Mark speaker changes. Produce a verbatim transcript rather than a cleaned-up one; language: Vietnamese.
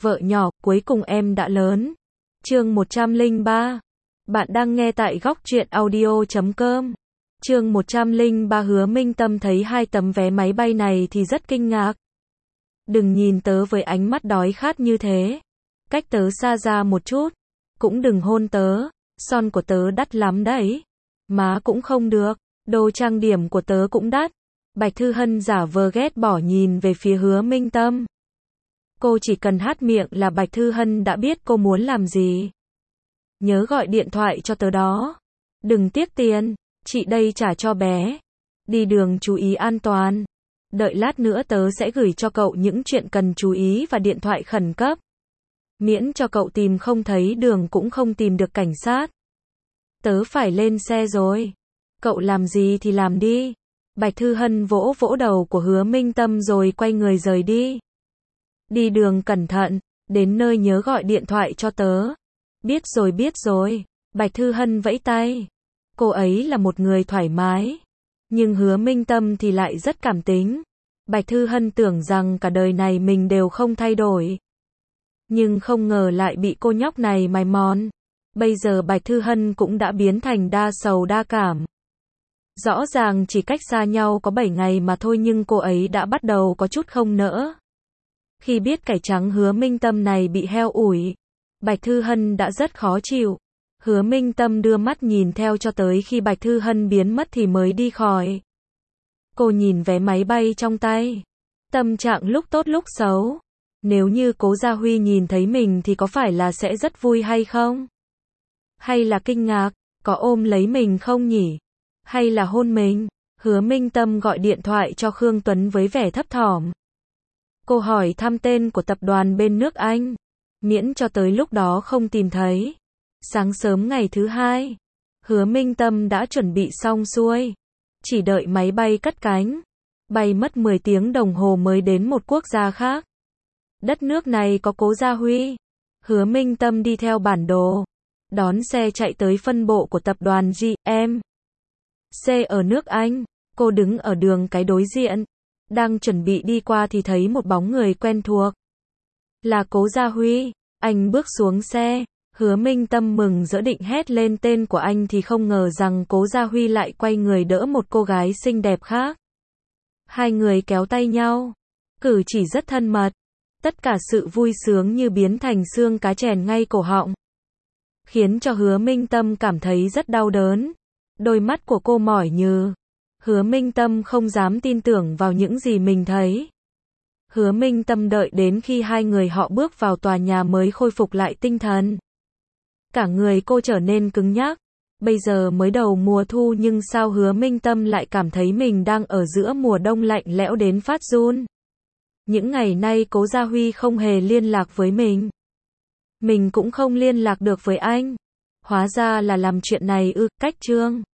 Speaker 1: Vợ nhỏ, cuối cùng em đã lớn. Chương một trăm lẻ ba. Bạn đang nghe tại góc truyện audio chấm com. Chương một trăm lẻ ba. Hứa Minh Tâm thấy hai tấm vé máy bay này thì rất kinh ngạc. Đừng nhìn tớ với ánh mắt đói khát như thế. Cách tớ xa ra một chút. Cũng đừng hôn tớ. Son của tớ đắt lắm đấy. Má cũng không được. Đồ trang điểm của tớ cũng đắt. Bạch Thư Hân giả vờ ghét bỏ nhìn về phía Hứa Minh Tâm. Cô chỉ cần hát miệng là Bạch Thư Hân đã biết cô muốn làm gì. Nhớ gọi điện thoại cho tớ đó. Đừng tiếc tiền, chị đây trả cho bé. Đi đường chú ý an toàn. Đợi lát nữa tớ sẽ gửi cho cậu những chuyện cần chú ý và điện thoại khẩn cấp. Miễn cho cậu tìm không thấy đường cũng không tìm được cảnh sát. Tớ phải lên xe rồi. Cậu làm gì thì làm đi. Bạch Thư Hân vỗ vỗ đầu của Hứa Minh Tâm rồi quay người rời đi. Đi đường cẩn thận, đến nơi nhớ gọi điện thoại cho tớ. Biết rồi biết rồi. Bạch Thư Hân vẫy tay. Cô ấy là một người thoải mái. Nhưng Hứa Minh Tâm thì lại rất cảm tính. Bạch Thư Hân tưởng rằng cả đời này mình đều không thay đổi. Nhưng không ngờ lại bị cô nhóc này mài mòn. Bây giờ Bạch Thư Hân cũng đã biến thành đa sầu đa cảm. Rõ ràng chỉ cách xa nhau có bảy ngày mà thôi nhưng cô ấy đã bắt đầu có chút không nỡ. Khi biết cải trắng Hứa Minh Tâm này bị heo ủi, Bạch Thư Hân đã rất khó chịu. Hứa Minh Tâm đưa mắt nhìn theo cho tới khi Bạch Thư Hân biến mất thì mới đi khỏi. Cô nhìn vé máy bay trong tay. Tâm trạng lúc tốt lúc xấu. Nếu như Cố Gia Huy nhìn thấy mình thì có phải là sẽ rất vui hay không? Hay là kinh ngạc, có ôm lấy mình không nhỉ? Hay là hôn mình? Hứa Minh Tâm gọi điện thoại cho Khương Tuấn với vẻ thấp thỏm. Cô hỏi thăm tên của tập đoàn bên nước Anh. Miễn cho tới lúc đó không tìm thấy. Sáng sớm ngày thứ hai, Hứa Minh Tâm đã chuẩn bị xong xuôi. Chỉ đợi máy bay cất cánh. Bay mất mười tiếng đồng hồ mới đến một quốc gia khác. Đất nước này có Cố Gia Huy. Hứa Minh Tâm đi theo bản đồ. Đón xe chạy tới phân bộ của tập đoàn giê em xê ở nước Anh. Cô đứng ở đường cái đối diện. Đang chuẩn bị đi qua thì thấy một bóng người quen thuộc. Là Cố Gia Huy. Anh bước xuống xe. Hứa Minh Tâm mừng rỡ định hét lên tên của anh thì không ngờ rằng Cố Gia Huy lại quay người đỡ một cô gái xinh đẹp khác. Hai người kéo tay nhau. Cử chỉ rất thân mật. Tất cả sự vui sướng như biến thành xương cá chèn ngay cổ họng. Khiến cho Hứa Minh Tâm cảm thấy rất đau đớn. Đôi mắt của cô mỏi nhừ. Hứa Minh Tâm không dám tin tưởng vào những gì mình thấy. Hứa Minh Tâm đợi đến khi hai người họ bước vào tòa nhà mới khôi phục lại tinh thần. Cả người cô trở nên cứng nhắc. Bây giờ mới đầu mùa thu nhưng sao Hứa Minh Tâm lại cảm thấy mình đang ở giữa mùa đông lạnh lẽo đến phát run. Những ngày nay Cố Gia Huy không hề liên lạc với mình. Mình cũng không liên lạc được với anh. Hóa ra là làm chuyện này ư, cách chương.